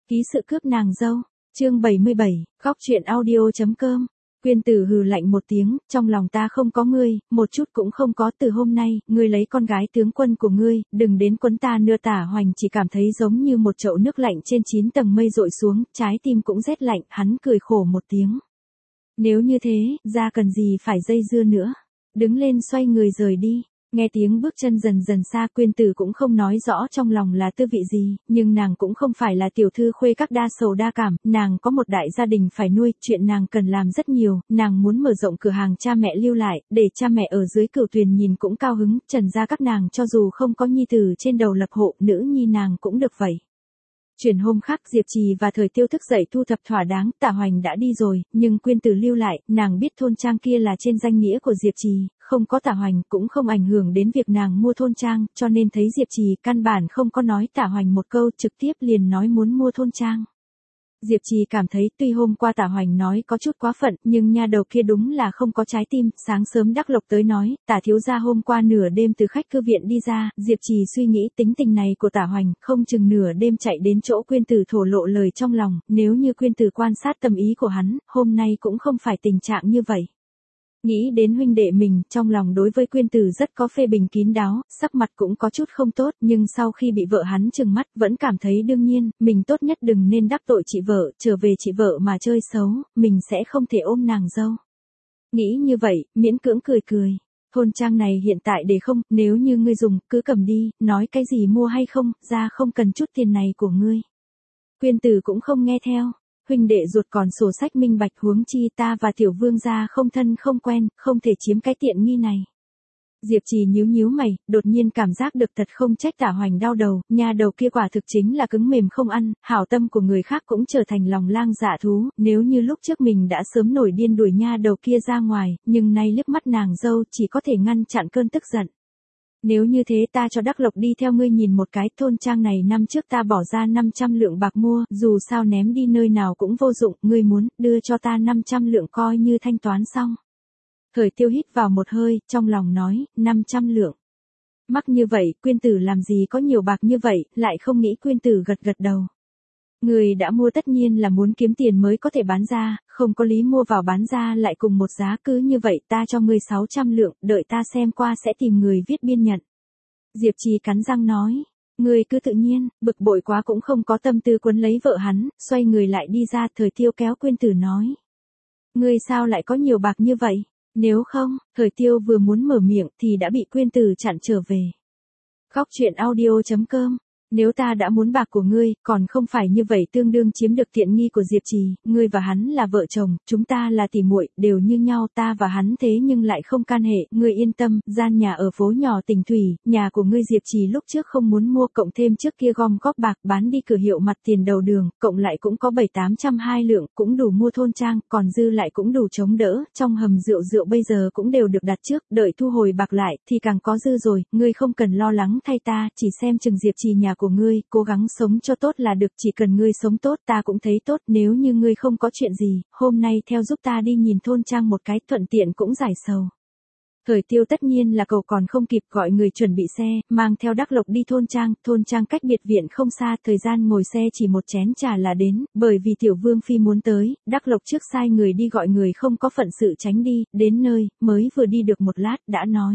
Ký sự cướp nàng dâu, chương 77, góc truyện audio.com. Quyên Tử hừ lạnh một tiếng, trong lòng ta không có ngươi, một chút cũng không có. Từ hôm nay, ngươi lấy con gái tướng quân của ngươi, đừng đến quấn ta nữa. Tả Hoành chỉ cảm thấy giống như một chậu nước lạnh trên 9 tầng mây dội xuống, trái tim cũng rét lạnh, hắn cười khổ một tiếng. Nếu như thế, ra cần gì phải dây dưa nữa. Đứng lên xoay người rời đi. Nghe tiếng bước chân dần dần xa, Quyên Tử cũng không nói rõ trong lòng là tư vị gì, nhưng nàng cũng không phải là tiểu thư khuê các đa sầu đa cảm, nàng có một đại gia đình phải nuôi, chuyện nàng cần làm rất nhiều, nàng muốn mở rộng cửa hàng cha mẹ lưu lại, để cha mẹ ở dưới Cửu Tuyền nhìn cũng cao hứng, Trần gia các nàng cho dù không có nhi tử trên đầu lập hộ, nữ nhi nàng cũng được vậy. Chuyển hôm khác, Diệp Trì và Thời Tiêu thức dậy thu thập thỏa đáng, Tạ Hoành đã đi rồi, nhưng Quyên Tử lưu lại, nàng biết thôn trang kia là trên danh nghĩa của Diệp Trì, không có Tạ Hoành cũng không ảnh hưởng đến việc nàng mua thôn trang, cho nên thấy Diệp Trì căn bản không có nói Tạ Hoành một câu, trực tiếp liền nói muốn mua thôn trang. Diệp Trì cảm thấy tuy hôm qua Tạ Hoành nói có chút quá phận, nhưng nha đầu kia đúng là không có trái tim. Sáng sớm Đắc Lộc tới nói, Tạ thiếu gia hôm qua nửa đêm từ khách cư viện đi ra, Diệp Trì suy nghĩ tính tình này của Tạ Hoành, không chừng nửa đêm chạy đến chỗ Quyên Tử thổ lộ lời trong lòng, nếu như Quyên Tử quan sát tâm ý của hắn, hôm nay cũng không phải tình trạng như vậy. Nghĩ đến huynh đệ mình, trong lòng đối với Quyên Tử rất có phê bình kín đáo, sắc mặt cũng có chút không tốt, nhưng sau khi bị vợ hắn trừng mắt, vẫn cảm thấy đương nhiên, mình tốt nhất đừng nên đắc tội chị vợ, trở về chị vợ mà chơi xấu, mình sẽ không thể ôm nàng dâu. Nghĩ như vậy, miễn cưỡng cười cười. Thôn trang này hiện tại để không, nếu như ngươi dùng, cứ cầm đi, nói cái gì mua hay không, ra không cần chút tiền này của ngươi. Quyên Tử cũng không nghe theo. Huynh đệ ruột còn sổ sách minh bạch, huống chi ta và tiểu vương gia không thân không quen, không thể chiếm cái tiện nghi này. Diệp Trì nhíu nhíu mày, đột nhiên cảm giác được thật không trách Tạ Hoành đau đầu, nha đầu kia quả thực chính là cứng mềm không ăn, hảo tâm của người khác cũng trở thành lòng lang dạ thú, nếu như lúc trước mình đã sớm nổi điên đuổi nha đầu kia ra ngoài, nhưng nay liếc mắt nàng dâu chỉ có thể ngăn chặn cơn tức giận. Nếu như thế ta cho Đắc Lộc đi theo ngươi nhìn một cái, thôn trang này năm trước ta bỏ ra 500 lượng bạc mua, dù sao ném đi nơi nào cũng vô dụng, ngươi muốn, đưa cho ta 500 lượng coi như thanh toán xong. Thời Tiêu hít vào một hơi, trong lòng nói, 500 lượng. Mắc như vậy, Quyên Tử làm gì có nhiều bạc như vậy, lại không nghĩ. Quyên Tử gật gật đầu. Người đã mua tất nhiên là muốn kiếm tiền mới có thể bán ra, không có lý mua vào bán ra lại cùng một giá, cứ như vậy ta cho ngươi 600 lượng, đợi ta xem qua sẽ tìm người viết biên nhận. Diệp Trì cắn răng nói, ngươi cứ tự nhiên, bực bội quá cũng không có tâm tư quấn lấy vợ hắn, xoay người lại đi ra. Thời Tiêu kéo Quyên Tử nói, ngươi sao lại có nhiều bạc như vậy, nếu không. Thời Tiêu vừa muốn mở miệng thì đã bị Quyên Tử chặn trở về. Góc truyện audio.com. Nếu ta đã muốn bạc của ngươi, còn không phải như vậy tương đương chiếm được tiện nghi của Diệp Trì, ngươi và hắn là vợ chồng, chúng ta là tỉ muội, đều như nhau, ta và hắn thế nhưng lại không can hệ, ngươi yên tâm, gian nhà ở phố nhỏ Tỉnh Thủy, nhà của ngươi Diệp Trì lúc trước không muốn mua, cộng thêm trước kia gom góp bạc bán đi cửa hiệu mặt tiền đầu đường, cộng lại cũng có 700-802 lượng, cũng đủ mua thôn trang, còn dư lại cũng đủ chống đỡ, trong hầm rượu bây giờ cũng đều được đặt trước, đợi thu hồi bạc lại, thì càng có dư rồi, ngươi không cần lo lắng thay ta, chỉ xem chừng Diệp Trì nhà của ngươi, cố gắng sống cho tốt là được, chỉ cần ngươi sống tốt ta cũng thấy tốt, nếu như ngươi không có chuyện gì, hôm nay theo giúp ta đi nhìn thôn trang một cái, thuận tiện cũng giải sầu. Thời Tiêu tất nhiên là cầu còn không kịp, gọi người chuẩn bị xe, mang theo Đắc Lộc đi thôn trang cách biệt viện không xa, thời gian ngồi xe chỉ một chén trà là đến, bởi vì tiểu vương phi muốn tới, Đắc Lộc trước sai người đi gọi người không có phận sự tránh đi, đến nơi, mới vừa đi được một lát, đã nói.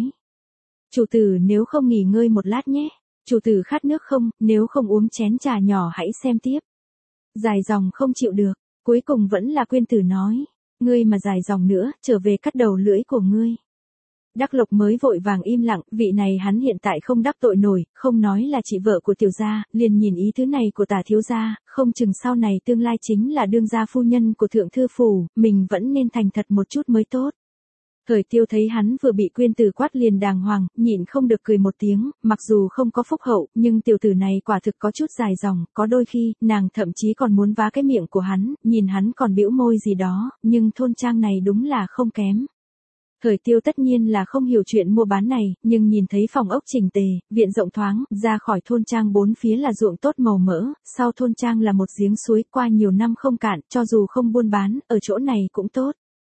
Chủ tử nếu không nghỉ ngơi một lát nhé. Chủ tử khát nước không, nếu không uống chén trà nhỏ hãy xem tiếp. Dài dòng không chịu được, cuối cùng vẫn là Quyên Tử nói, ngươi mà dài dòng nữa, trở về cắt đầu lưỡi của ngươi. Đắc Lộc mới vội vàng im lặng, vị này hắn hiện tại không đắc tội nổi, không nói là chị vợ của tiểu gia, liền nhìn ý thứ này của Tả thiếu gia, không chừng sau này tương lai chính là đương gia phu nhân của thượng thư phủ, mình vẫn nên thành thật một chút mới tốt. Thời Tiêu thấy hắn vừa bị Quyên Tử quát liền đàng hoàng, nhịn không được cười một tiếng, mặc dù không có phúc hậu, nhưng tiểu tử này quả thực có chút dài dòng, có đôi khi, nàng thậm chí còn muốn vá cái miệng của hắn, nhìn hắn còn bĩu môi gì đó, nhưng thôn trang này đúng là không kém. Thời Tiêu tất nhiên là không hiểu chuyện mua bán này, nhưng nhìn thấy phòng ốc chỉnh tề, viện rộng thoáng, ra khỏi thôn trang bốn phía là ruộng tốt màu mỡ, sau thôn trang là một giếng suối, qua nhiều năm không cạn, cho dù không buôn bán, ở chỗ này cũng tốt.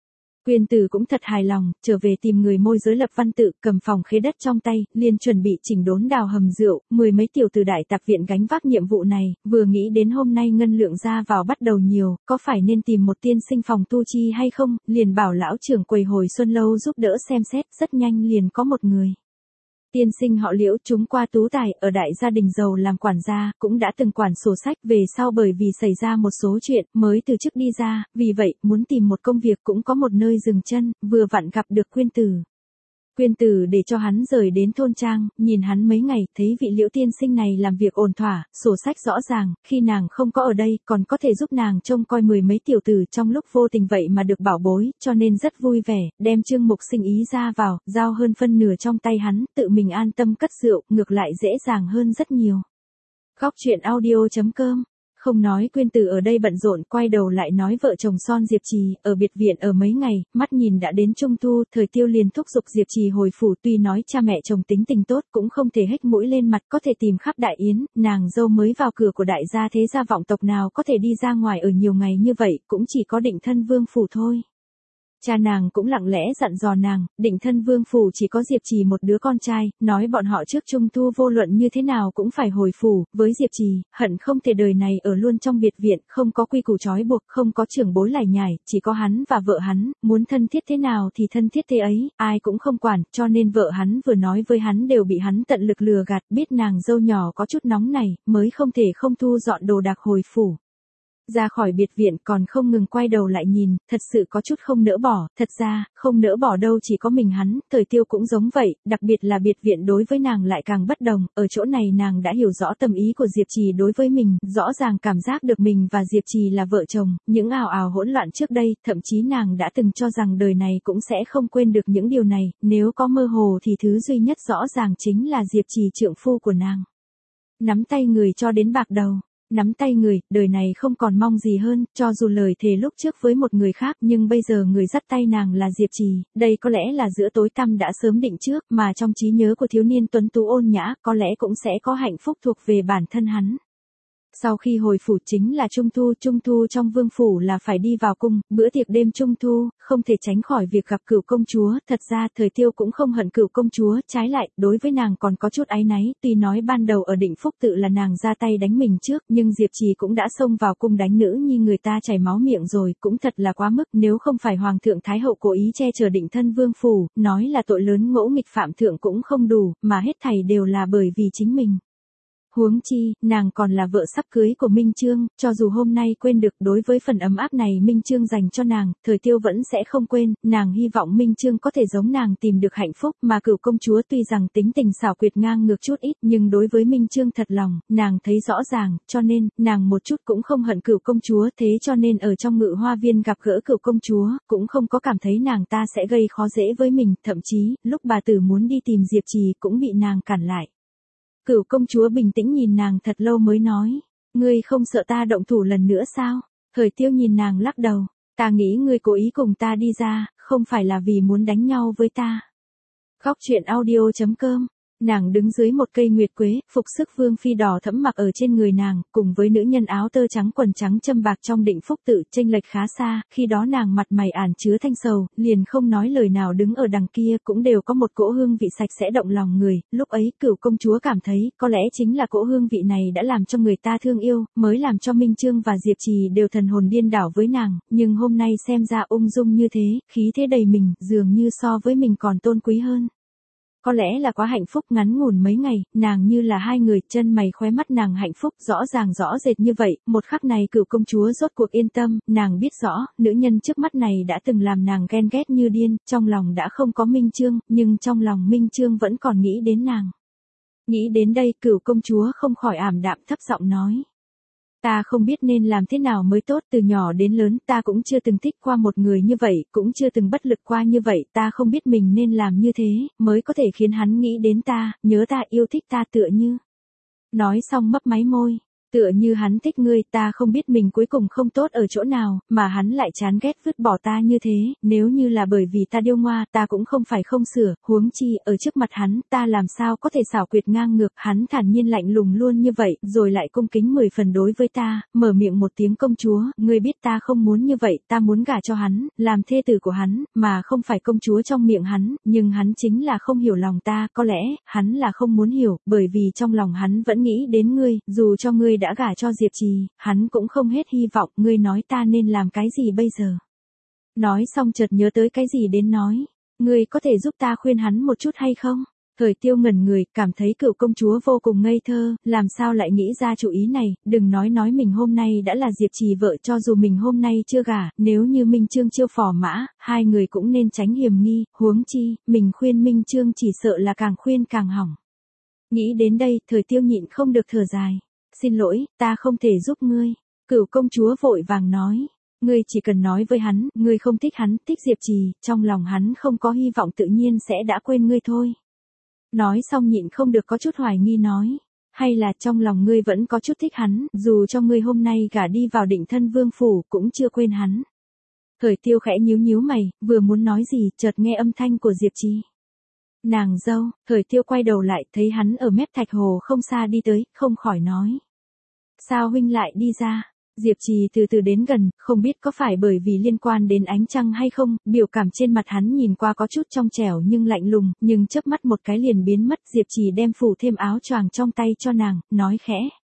Quyên Tử cũng thật hài lòng, trở về tìm người môi giới lập văn tự, cầm phòng khế đất trong tay, liền chuẩn bị chỉnh đốn đào hầm rượu, mười mấy tiểu tử đại tạp viện gánh vác nhiệm vụ này, vừa nghĩ đến hôm nay ngân lượng ra vào bắt đầu nhiều, có phải nên tìm một tiên sinh phòng tu chi hay không, liền bảo lão trưởng quầy hồi Xuân Lâu giúp đỡ xem xét, rất nhanh liền có một người. Tiên sinh họ Liễu, chúng qua tú tài, ở đại gia đình giàu làm quản gia, cũng đã từng quản sổ sách, về sau bởi vì xảy ra một số chuyện, mới từ chức đi ra, vì vậy, muốn tìm một công việc cũng có một nơi dừng chân, vừa vặn gặp được Quyên Tử. Quyên Tử để cho hắn rời đến thôn trang, nhìn hắn mấy ngày, thấy vị Liễu tiên sinh này làm việc ổn thỏa, sổ sách rõ ràng, khi nàng không có ở đây, còn có thể giúp nàng trông coi mười mấy tiểu tử trong lúc vô tình vậy mà được bảo bối, cho nên rất vui vẻ, đem Trương Mục Sinh ý ra vào, giao hơn phân nửa trong tay hắn, tự mình an tâm cất rượu, ngược lại dễ dàng hơn rất nhiều. Góc truyện audio.com. Không nói Quyên Tử ở đây bận rộn, quay đầu lại nói vợ chồng son Diệp Trì, ở biệt viện ở mấy ngày, mắt nhìn đã đến Trung Thu, Thời Tiêu liền thúc giục Diệp Trì hồi phủ, tuy nói cha mẹ chồng tính tình tốt cũng không thể hếch mũi lên mặt, có thể tìm khắp đại yến, nàng dâu mới vào cửa của đại gia thế gia vọng tộc nào có thể đi ra ngoài ở nhiều ngày như vậy, cũng chỉ có Định Thân Vương phủ thôi. Cha nàng cũng lặng lẽ dặn dò nàng, Định Thân Vương phủ chỉ có Diệp Trì một đứa con trai, nói bọn họ trước Trung Thu vô luận như thế nào cũng phải hồi phủ, với Diệp Trì, hận không thể đời này ở luôn trong biệt viện, không có quy củ trói buộc, không có trưởng bối lải nhải, chỉ có hắn và vợ hắn, muốn thân thiết thế nào thì thân thiết thế ấy, ai cũng không quản, cho nên vợ hắn vừa nói với hắn đều bị hắn tận lực lừa gạt, biết nàng dâu nhỏ có chút nóng này, mới không thể không thu dọn đồ đạc hồi phủ. Ra khỏi biệt viện còn không ngừng quay đầu lại nhìn, thật sự có chút không nỡ bỏ, thật ra, không nỡ bỏ đâu chỉ có mình hắn, Thời Tiêu cũng giống vậy, đặc biệt là biệt viện đối với nàng lại càng bất đồng, ở chỗ này nàng đã hiểu rõ tâm ý của Diệp Trì đối với mình, rõ ràng cảm giác được mình và Diệp Trì là vợ chồng, những ào ào hỗn loạn trước đây, thậm chí nàng đã từng cho rằng đời này cũng sẽ không quên được những điều này, nếu có mơ hồ thì thứ duy nhất rõ ràng chính là Diệp Trì trượng phu của nàng. Nắm tay người cho đến bạc đầu. Nắm tay người, đời này không còn mong gì hơn, cho dù lời thề lúc trước với một người khác, nhưng bây giờ người dắt tay nàng là Diệp Trì, đây có lẽ là giữa tối tăm đã sớm định trước, mà trong trí nhớ của thiếu niên tuấn tú ôn nhã, có lẽ cũng sẽ có hạnh phúc thuộc về bản thân hắn. Sau khi hồi phủ chính là Trung Thu trong vương phủ là phải đi vào cung, bữa tiệc đêm Trung Thu, không thể tránh khỏi việc gặp Cửu công chúa, thật ra Thời Tiêu cũng không hận Cửu công chúa, trái lại, đối với nàng còn có chút áy náy, tuy nói ban đầu ở Định Phúc tự là nàng ra tay đánh mình trước, nhưng Diệp Trì cũng đã xông vào cung đánh nữ nhi người ta chảy máu miệng rồi, cũng thật là quá mức, nếu không phải Hoàng thượng Thái hậu cố ý che chở Định Thân Vương phủ, nói là tội lớn ngỗ nghịch phạm thượng cũng không đủ, mà hết thảy đều là bởi vì chính mình. Huống chi, nàng còn là vợ sắp cưới của Minh Chương, cho dù hôm nay quên được đối với phần ấm áp này Minh Chương dành cho nàng, Thời Tiêu vẫn sẽ không quên, nàng hy vọng Minh Chương có thể giống nàng tìm được hạnh phúc, mà Cửu công chúa tuy rằng tính tình xảo quyệt ngang ngược chút ít, nhưng đối với Minh Chương thật lòng, nàng thấy rõ ràng, cho nên, nàng một chút cũng không hận Cửu công chúa, thế cho nên ở trong Ngự Hoa Viên gặp gỡ Cửu công chúa, cũng không có cảm thấy nàng ta sẽ gây khó dễ với mình, thậm chí, lúc bà tử muốn đi tìm Diệp Trì cũng bị nàng cản lại. Cửu công chúa bình tĩnh nhìn nàng thật lâu mới nói, ngươi không sợ ta động thủ lần nữa sao? Thời Tiêu nhìn nàng lắc đầu, ta nghĩ ngươi cố ý cùng ta đi ra, không phải là vì muốn đánh nhau với ta. Góc truyện audio.com. Nàng đứng dưới một cây nguyệt quế, phục sức vương phi đỏ thẫm mặc ở trên người nàng, cùng với nữ nhân áo tơ trắng quần trắng châm bạc trong Định Phúc tự chênh lệch khá xa, khi đó nàng mặt mày ản chứa thanh sầu, liền không nói lời nào đứng ở đằng kia, cũng đều có một cỗ hương vị sạch sẽ động lòng người, lúc ấy Cửu công chúa cảm thấy, có lẽ chính là cỗ hương vị này đã làm cho người ta thương yêu, mới làm cho Minh Chương và Diệp Trì đều thần hồn điên đảo với nàng, nhưng hôm nay xem ra ung dung như thế, khí thế đầy mình, dường như so với mình còn tôn quý hơn. Có lẽ là quá hạnh phúc ngắn ngủn mấy ngày, nàng như là hai người, chân mày khóe mắt nàng hạnh phúc rõ ràng rõ rệt như vậy, một khắc này Cửu công chúa rốt cuộc yên tâm, nàng biết rõ, nữ nhân trước mắt này đã từng làm nàng ghen ghét như điên, trong lòng đã không có Minh Chương, nhưng trong lòng Minh Chương vẫn còn nghĩ đến nàng. Nghĩ đến đây Cửu công chúa không khỏi ảm đạm thấp giọng nói. Ta không biết nên làm thế nào mới tốt, từ nhỏ đến lớn ta cũng chưa từng thích qua một người như vậy, cũng chưa từng bất lực qua như vậy, ta không biết mình nên làm như thế, mới có thể khiến hắn nghĩ đến ta, nhớ ta yêu thích ta tựa như. Nói xong mấp máy môi, Tựa như hắn thích ngươi, ta không biết mình cuối cùng không tốt ở chỗ nào, mà hắn lại chán ghét vứt bỏ ta như thế, nếu như là bởi vì ta điêu ngoa, ta cũng không phải không sửa, huống chi, ở trước mặt hắn, ta làm sao có thể xảo quyệt ngang ngược, hắn thản nhiên lạnh lùng luôn như vậy, rồi lại cung kính 10 phần đối với ta, mở miệng một tiếng công chúa, ngươi biết ta không muốn như vậy, ta muốn gả cho hắn, làm thê tử của hắn, mà không phải công chúa trong miệng hắn, nhưng hắn chính là không hiểu lòng ta, có lẽ, hắn là không muốn hiểu, bởi vì trong lòng hắn vẫn nghĩ đến ngươi, dù cho ngươi đã gả cho Diệp Trì, hắn cũng không hết hy vọng, ngươi nói ta nên làm cái gì bây giờ. Nói xong chợt nhớ tới cái gì đến nói, ngươi có thể giúp ta khuyên hắn một chút hay không? Thời Tiêu ngẩn người, cảm thấy cựu công chúa vô cùng ngây thơ, làm sao lại nghĩ ra chủ ý này, đừng nói mình hôm nay đã là Diệp Trì vợ, cho dù mình hôm nay chưa gả, nếu như Minh Chương chiêu phò mã, hai người cũng nên tránh hiểm nghi, huống chi, mình khuyên Minh Chương chỉ sợ là càng khuyên càng hỏng. Nghĩ đến đây, Thời Tiêu nhịn không được thở dài. Xin lỗi, ta không thể giúp ngươi. Cửu công chúa vội vàng nói. Ngươi chỉ cần nói với hắn, ngươi không thích hắn, thích Diệp Trì, trong lòng hắn không có hy vọng tự nhiên sẽ đã quên ngươi thôi. Nói xong nhịn không được có chút hoài nghi nói. Hay là trong lòng ngươi vẫn có chút thích hắn, dù cho ngươi hôm nay gả đi vào Định Thân Vương phủ, cũng chưa quên hắn. Thời Tiêu khẽ nhíu mày, vừa muốn nói gì, chợt nghe âm thanh của Diệp Trì. Nàng dâu, Thời Tiêu quay đầu lại, thấy hắn ở mép thạch hồ không xa đi tới, không khỏi nói. Sao huynh lại đi ra? Diệp Trì từ từ đến gần, không biết có phải bởi vì liên quan đến ánh trăng hay không, biểu cảm trên mặt hắn nhìn qua có chút trong trẻo nhưng lạnh lùng, nhưng chớp mắt một cái liền biến mất. Diệp Trì đem phủ thêm áo choàng trong tay cho nàng, nói khẽ.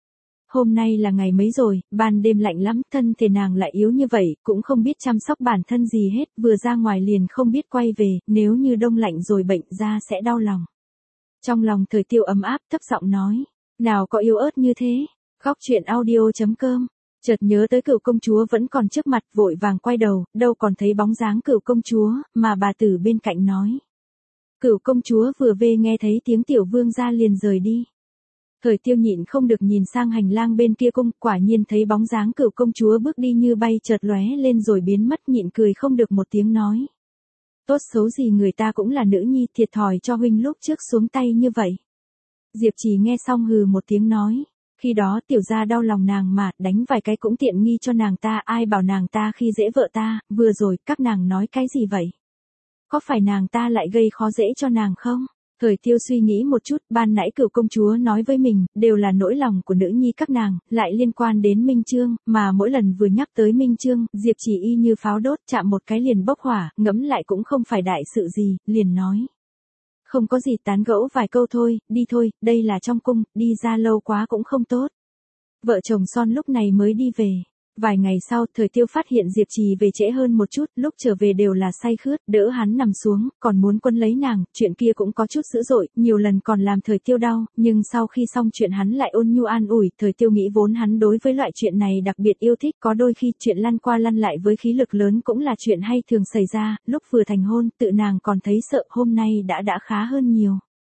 Hôm nay là ngày mấy rồi, ban đêm lạnh lắm, thân thể nàng lại yếu như vậy, cũng không biết chăm sóc bản thân gì hết, vừa ra ngoài liền không biết quay về, nếu như đông lạnh rồi bệnh ra sẽ đau lòng. Trong lòng Thời Tiêu ấm áp, thấp giọng nói, nào có yếu ớt như thế. Góc truyện audio.com. Chợt nhớ tới cựu công chúa vẫn còn trước mặt, vội vàng quay đầu, đâu còn thấy bóng dáng cựu công chúa, mà bà tử bên cạnh nói. Cựu công chúa vừa về nghe thấy tiếng tiểu vương gia liền rời đi. Thời Tiêu nhịn không được nhìn sang hành lang bên kia cung, quả nhiên thấy bóng dáng cựu công chúa bước đi như bay chợt lóe lên rồi biến mất, nhịn cười không được một tiếng nói. Tốt xấu gì người ta cũng là nữ nhi, thiệt thòi cho huynh lúc trước xuống tay như vậy. Diệp Trì nghe xong hừ một tiếng nói. Khi đó tiểu gia đau lòng nàng mà, đánh vài cái cũng tiện nghi cho nàng ta, ai bảo nàng ta khi dễ vợ ta, vừa rồi, các nàng nói cái gì vậy? Có phải nàng ta lại gây khó dễ cho nàng không? Thời Tiêu suy nghĩ một chút, ban nãy cựu công chúa nói với mình, đều là nỗi lòng của nữ nhi các nàng, lại liên quan đến Minh Chương, mà mỗi lần vừa nhắc tới Minh Chương, Diệp Trì y như pháo đốt, chạm một cái liền bốc hỏa, ngẫm lại cũng không phải đại sự gì, liền nói. Không có gì, tán gẫu vài câu thôi, đi thôi, đây là trong cung, đi ra lâu quá cũng không tốt. Vợ chồng son lúc này mới đi về. Vài ngày sau, Thời Tiêu phát hiện Diệp Trì về trễ hơn một chút, lúc trở về đều là say khướt, đỡ hắn nằm xuống, còn muốn quấn lấy nàng, chuyện kia cũng có chút dữ dội, nhiều lần còn làm Thời Tiêu đau, nhưng sau khi xong chuyện hắn lại ôn nhu an ủi, Thời Tiêu nghĩ vốn hắn đối với loại chuyện này đặc biệt yêu thích, có đôi khi chuyện lăn qua lăn lại với khí lực lớn cũng là chuyện hay thường xảy ra, lúc vừa thành hôn, tự nàng còn thấy sợ, hôm nay đã khá hơn nhiều.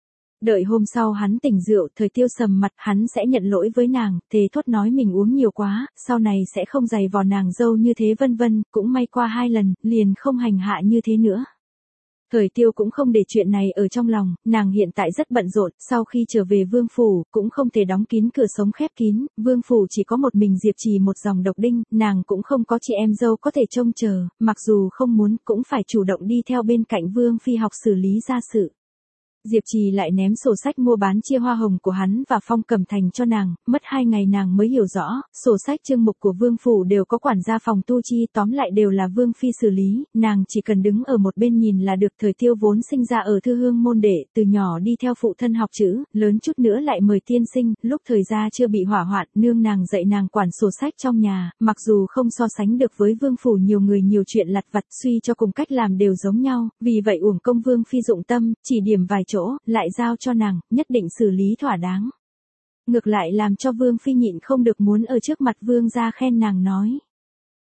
Đợi hôm sau hắn tỉnh rượu, Thời Tiêu sầm mặt, hắn sẽ nhận lỗi với nàng, thề thốt nói mình uống nhiều quá, sau này sẽ không giày vò nàng dâu như thế vân vân, cũng may qua 2 lần, liền không hành hạ như thế nữa. Thời Tiêu cũng không để chuyện này ở trong lòng, nàng hiện tại rất bận rộn, sau khi trở về vương phủ, cũng không thể đóng kín cửa sống khép kín, vương phủ chỉ có một mình Diệp Trì một dòng độc đinh, nàng cũng không có chị em dâu có thể trông chờ, mặc dù không muốn, cũng phải chủ động đi theo bên cạnh vương phi học xử lý gia sự. Diệp Trì lại ném sổ sách mua bán chia hoa hồng của hắn và Phong Cẩm Thành cho nàng, mất 2 ngày nàng mới hiểu rõ, sổ sách chương mục của vương phủ đều có quản gia phòng tu chi, tóm lại đều là vương phi xử lý, nàng chỉ cần đứng ở một bên nhìn là được. Thời Tiêu vốn sinh ra ở thư hương môn đệ, từ nhỏ đi theo phụ thân học chữ, lớn chút nữa lại mời tiên sinh, lúc thời gia chưa bị hỏa hoạn, nương nàng dạy nàng quản sổ sách trong nhà, mặc dù không so sánh được với vương phủ nhiều người nhiều chuyện lặt vặt, suy cho cùng cách làm đều giống nhau, vì vậy uổng công vương phi dụng tâm, chỉ điểm vài chỗ, lại giao cho nàng, nhất định xử lý thỏa đáng. Ngược lại làm cho vương phi nhịn không được muốn ở trước mặt vương gia khen nàng nói.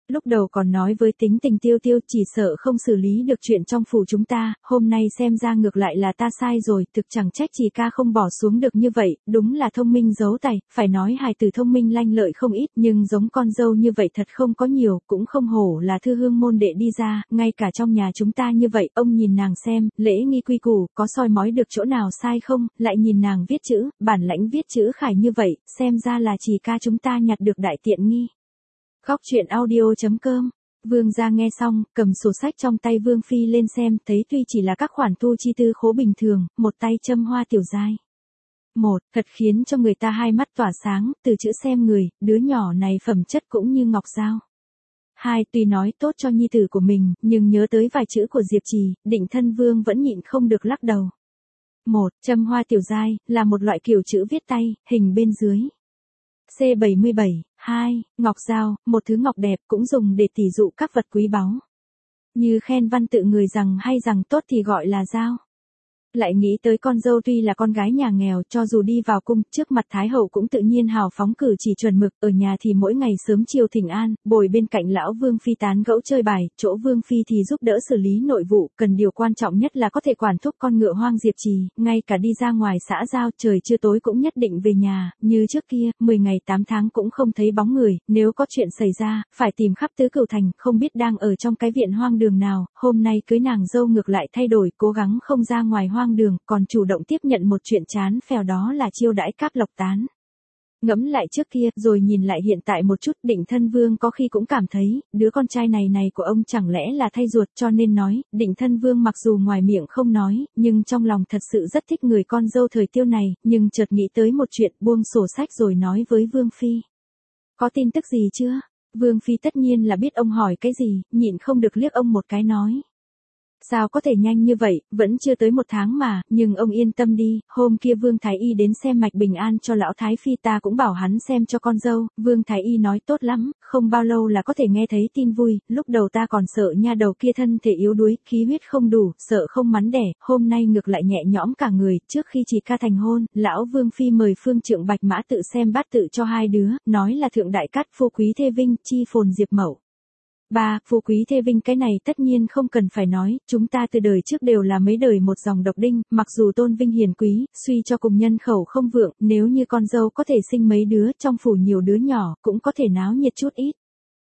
Lúc đầu còn nói với tính tình Tiêu Tiêu chỉ sợ không xử lý được chuyện trong phủ chúng ta, hôm nay xem ra ngược lại là ta sai rồi, thực chẳng trách Trì ca không bỏ xuống được như vậy, đúng là thông minh giấu tài, phải nói hài tử thông minh lanh lợi không ít, nhưng giống con dâu như vậy thật không có nhiều, cũng không hổ là thư hương môn đệ đi ra, ngay cả trong nhà chúng ta như vậy, ông nhìn nàng xem, lễ nghi quy củ, có soi mói được chỗ nào sai không, lại nhìn nàng viết chữ, bản lãnh viết chữ khải như vậy, xem ra là Trì ca chúng ta nhặt được đại tiện nghi. Góc truyện audio.com. Vương gia nghe xong, cầm sổ sách trong tay Vương Phi lên xem, thấy tuy chỉ là các khoản thu chi tư khố bình thường, một tay châm hoa tiểu giai. Thật khiến cho người ta hai mắt tỏa sáng, từ chữ xem người, đứa nhỏ này phẩm chất cũng như ngọc dao. Tuy nói tốt cho nhi tử của mình, nhưng nhớ tới vài chữ của Diệp Trì, Định Thân Vương vẫn nhịn không được lắc đầu. Châm hoa tiểu giai, là một loại kiểu chữ viết tay, hình bên dưới. C77, 2, ngọc dao, một thứ ngọc đẹp cũng dùng để tỉ dụ các vật quý báu. Như khen văn tự người rằng hay rằng tốt thì gọi là dao. Lại nghĩ tới con dâu tuy là con gái nhà nghèo, cho dù đi vào cung, trước mặt Thái Hậu cũng tự nhiên hào phóng cử chỉ chuẩn mực, ở nhà thì mỗi ngày sớm chiều thỉnh an, bồi bên cạnh lão Vương Phi tán gẫu chơi bài, chỗ Vương Phi thì giúp đỡ xử lý nội vụ, cần điều quan trọng nhất là có thể quản thúc con ngựa hoang Diệp Trì, ngay cả đi ra ngoài xã giao trời chưa tối cũng nhất định về nhà, như trước kia, 10 ngày 8 tháng cũng không thấy bóng người, nếu có chuyện xảy ra, phải tìm khắp tứ cửu thành, không biết đang ở trong cái viện hoang đường nào, hôm nay cưới nàng dâu ngược lại thay đổi, cố gắng không ra ngoài hoang đường, còn chủ động tiếp nhận một chuyện chán phèo đó là chiêu đãi Cáp Lộc Tán. Ngẫm lại trước kia, rồi nhìn lại hiện tại một chút, Định Thân Vương có khi cũng cảm thấy, đứa con trai này của ông chẳng lẽ là thay ruột, cho nên nói, Định Thân Vương mặc dù ngoài miệng không nói, nhưng trong lòng thật sự rất thích người con dâu thời Tiêu này, nhưng chợt nghĩ tới một chuyện, buông sổ sách rồi nói với Vương Phi. Có tin tức gì chưa? Vương Phi tất nhiên là biết ông hỏi cái gì, nhịn không được liếc ông một cái nói. Sao có thể nhanh như vậy, vẫn chưa tới 1 tháng mà, nhưng ông yên tâm đi, hôm kia Vương Thái Y đến xem mạch bình an cho lão Thái Phi ta cũng bảo hắn xem cho con dâu, Vương Thái Y nói tốt lắm, không bao lâu là có thể nghe thấy tin vui, lúc đầu ta còn sợ nha đầu kia thân thể yếu đuối, khí huyết không đủ, sợ không mắn đẻ, hôm nay ngược lại nhẹ nhõm cả người, trước khi Trì ca thành hôn, lão Vương Phi mời Phương Trượng Bạch Mã tự xem bát tự cho hai đứa, nói là thượng đại cát phú quý thê vinh, chi phồn diệp mậu. Phú quý thê vinh cái này tất nhiên không cần phải nói, chúng ta từ đời trước đều là mấy đời một dòng độc đinh, mặc dù tôn vinh hiền quý, suy cho cùng nhân khẩu không vượng, nếu như con dâu có thể sinh mấy đứa, trong phủ nhiều đứa nhỏ, cũng có thể náo nhiệt chút ít.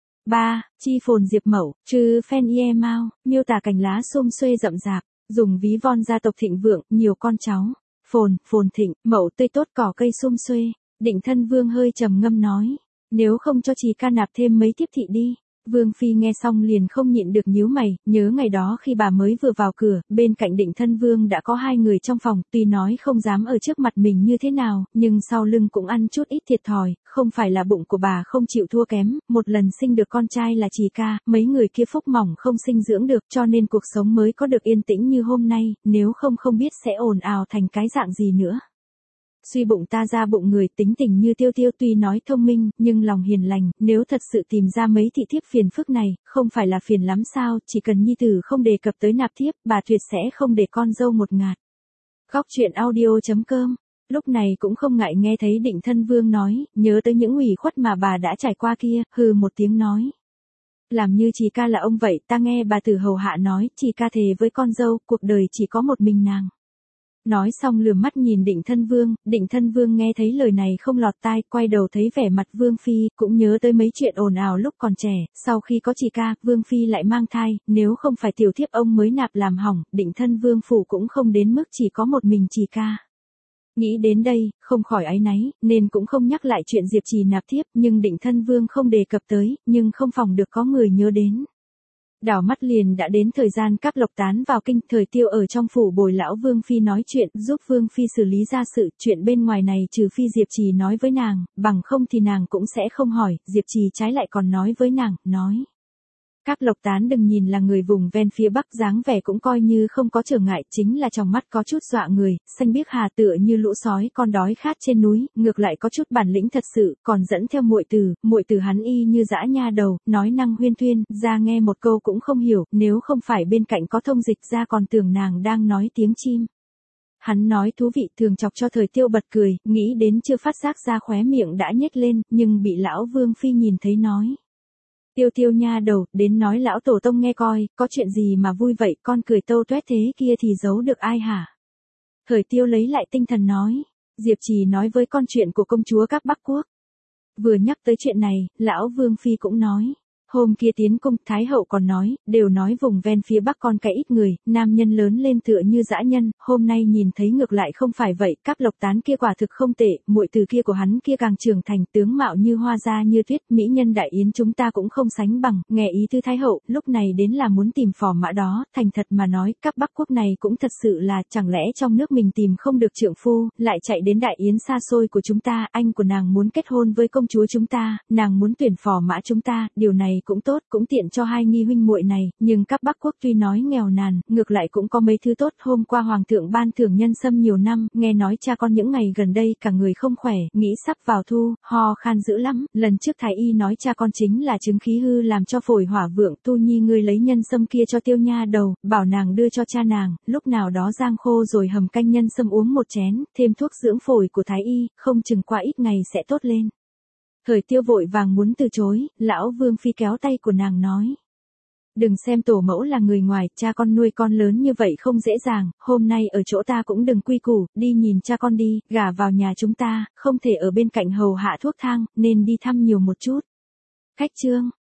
Chi phồn diệp mậu, trừ phen ie mau, miêu tả cành lá xum xuê rậm rạp, dùng ví von gia tộc thịnh vượng, nhiều con cháu. Phồn thịnh, mậu tươi tốt cỏ cây xum xuê. Định Thân Vương hơi trầm ngâm nói, nếu không cho Trì ca nạp thêm mấy tiếp thị đi. Vương Phi nghe xong liền không nhịn được nhíu mày, nhớ ngày đó khi bà mới vừa vào cửa, bên cạnh Định Thân Vương đã có 2 người trong phòng, tuy nói không dám ở trước mặt mình như thế nào, nhưng sau lưng cũng ăn chút ít thiệt thòi, không phải là bụng của bà không chịu thua kém, một lần sinh được con trai là Trì ca, mấy người kia phúc mỏng không sinh dưỡng được, cho nên cuộc sống mới có được yên tĩnh như hôm nay, nếu không biết sẽ ồn ào thành cái dạng gì nữa. Suy bụng ta ra bụng người, tính tình như Tiêu Tiêu tuy nói thông minh, nhưng lòng hiền lành, nếu thật sự tìm ra mấy thị thiếp phiền phức này, không phải là phiền lắm sao, chỉ cần nhi tử không đề cập tới nạp thiếp, bà tuyệt sẽ không để con dâu một ngạt. Góc truyện audio.com. Lúc này cũng không ngại nghe thấy Định Thân Vương nói, nhớ tới những ủy khuất mà bà đã trải qua kia, hừ một tiếng nói. Làm như Trì ca là ông vậy, ta nghe bà tử hầu hạ nói, Trì ca thề với con dâu, cuộc đời chỉ có một mình nàng. Nói xong lườm mắt nhìn Định Thân Vương nghe thấy lời này không lọt tai, quay đầu thấy vẻ mặt Vương Phi, cũng nhớ tới mấy chuyện ồn ào lúc còn trẻ, sau khi có Trì ca, Vương Phi lại mang thai, nếu không phải tiểu thiếp ông mới nạp làm hỏng, Định Thân Vương phủ cũng không đến mức chỉ có một mình Trì ca. Nghĩ đến đây, không khỏi áy náy, nên cũng không nhắc lại chuyện Diệp Trì nạp thiếp, nhưng Định Thân Vương không đề cập tới, nhưng không phòng được có người nhớ đến. Đảo mắt liền đã đến thời gian Cáp Lộc Tán vào kinh, thời Tiêu ở trong phủ bồi lão Vương Phi nói chuyện, giúp Vương Phi xử lý ra sự, chuyện bên ngoài này trừ phi Diệp Trì nói với nàng, bằng không thì nàng cũng sẽ không hỏi, Diệp Trì trái lại còn nói với nàng, nói. Cáp Lộc Tán đừng nhìn là người vùng ven phía bắc, dáng vẻ cũng coi như không có trở ngại, chính là trong mắt có chút dọa người, xanh biếc hà tựa như lũ sói con đói khát trên núi, ngược lại có chút bản lĩnh thật sự, còn dẫn theo muội tử hắn y như dã nha đầu, nói năng huyên thuyên, ra nghe một câu cũng không hiểu, nếu không phải bên cạnh có thông dịch ra còn tưởng nàng đang nói tiếng chim. Hắn nói thú vị thường chọc cho thời Tiêu bật cười, nghĩ đến chưa phát giác ra khóe miệng đã nhếch lên, nhưng bị lão Vương Phi nhìn thấy nói. Tiêu Tiêu nha đầu, đến nói lão tổ tông nghe coi, có chuyện gì mà vui vậy, con cười tâu tuét thế kia thì giấu được ai hả? Thời Tiêu lấy lại tinh thần nói, Diệp Trì nói với con chuyện của công chúa các Bắc Quốc. Vừa nhắc tới chuyện này, lão Vương Phi cũng nói. Hôm kia tiến cung, Thái hậu còn nói, đều nói vùng ven phía Bắc con cái ít người, nam nhân lớn lên tựa như dã nhân, hôm nay nhìn thấy ngược lại không phải vậy, Cáp Lộc Tán kia quả thực không tệ, muội từ kia của hắn kia càng trưởng thành, tướng mạo như hoa da như tuyết, mỹ nhân đại yến chúng ta cũng không sánh bằng, nghe ý tư Thái hậu, lúc này đến là muốn tìm phò mã đó, thành thật mà nói, các Bắc Quốc này cũng thật sự là, chẳng lẽ trong nước mình tìm không được trượng phu, lại chạy đến đại yến xa xôi của chúng ta, anh của nàng muốn kết hôn với công chúa chúng ta, nàng muốn tuyển phò mã chúng ta, điều này cũng tốt, cũng tiện cho hai nghi huynh muội này, nhưng các Bắc Quốc tuy nói nghèo nàn, ngược lại cũng có mấy thứ tốt. Hôm qua hoàng thượng ban thưởng nhân sâm nhiều năm, nghe nói cha con những ngày gần đây cả người không khỏe, nghĩ sắp vào thu, ho khan dữ lắm, lần trước thái y nói cha con chính là chứng khí hư làm cho phổi hỏa vượng, Tu Nhi ngươi lấy nhân sâm kia cho Tiêu nha đầu, bảo nàng đưa cho cha nàng, lúc nào đó rang khô rồi hầm canh nhân sâm uống một chén, thêm thuốc dưỡng phổi của thái y, không chừng qua ít ngày sẽ tốt lên. Thời Tiêu vội vàng muốn từ chối, lão Vương Phi kéo tay của nàng nói. Đừng xem tổ mẫu là người ngoài, cha con nuôi con lớn như vậy không dễ dàng, hôm nay ở chỗ ta cũng đừng quy củ, đi nhìn cha con đi, gả vào nhà chúng ta, không thể ở bên cạnh hầu hạ thuốc thang, nên đi thăm nhiều một chút. Khách trương,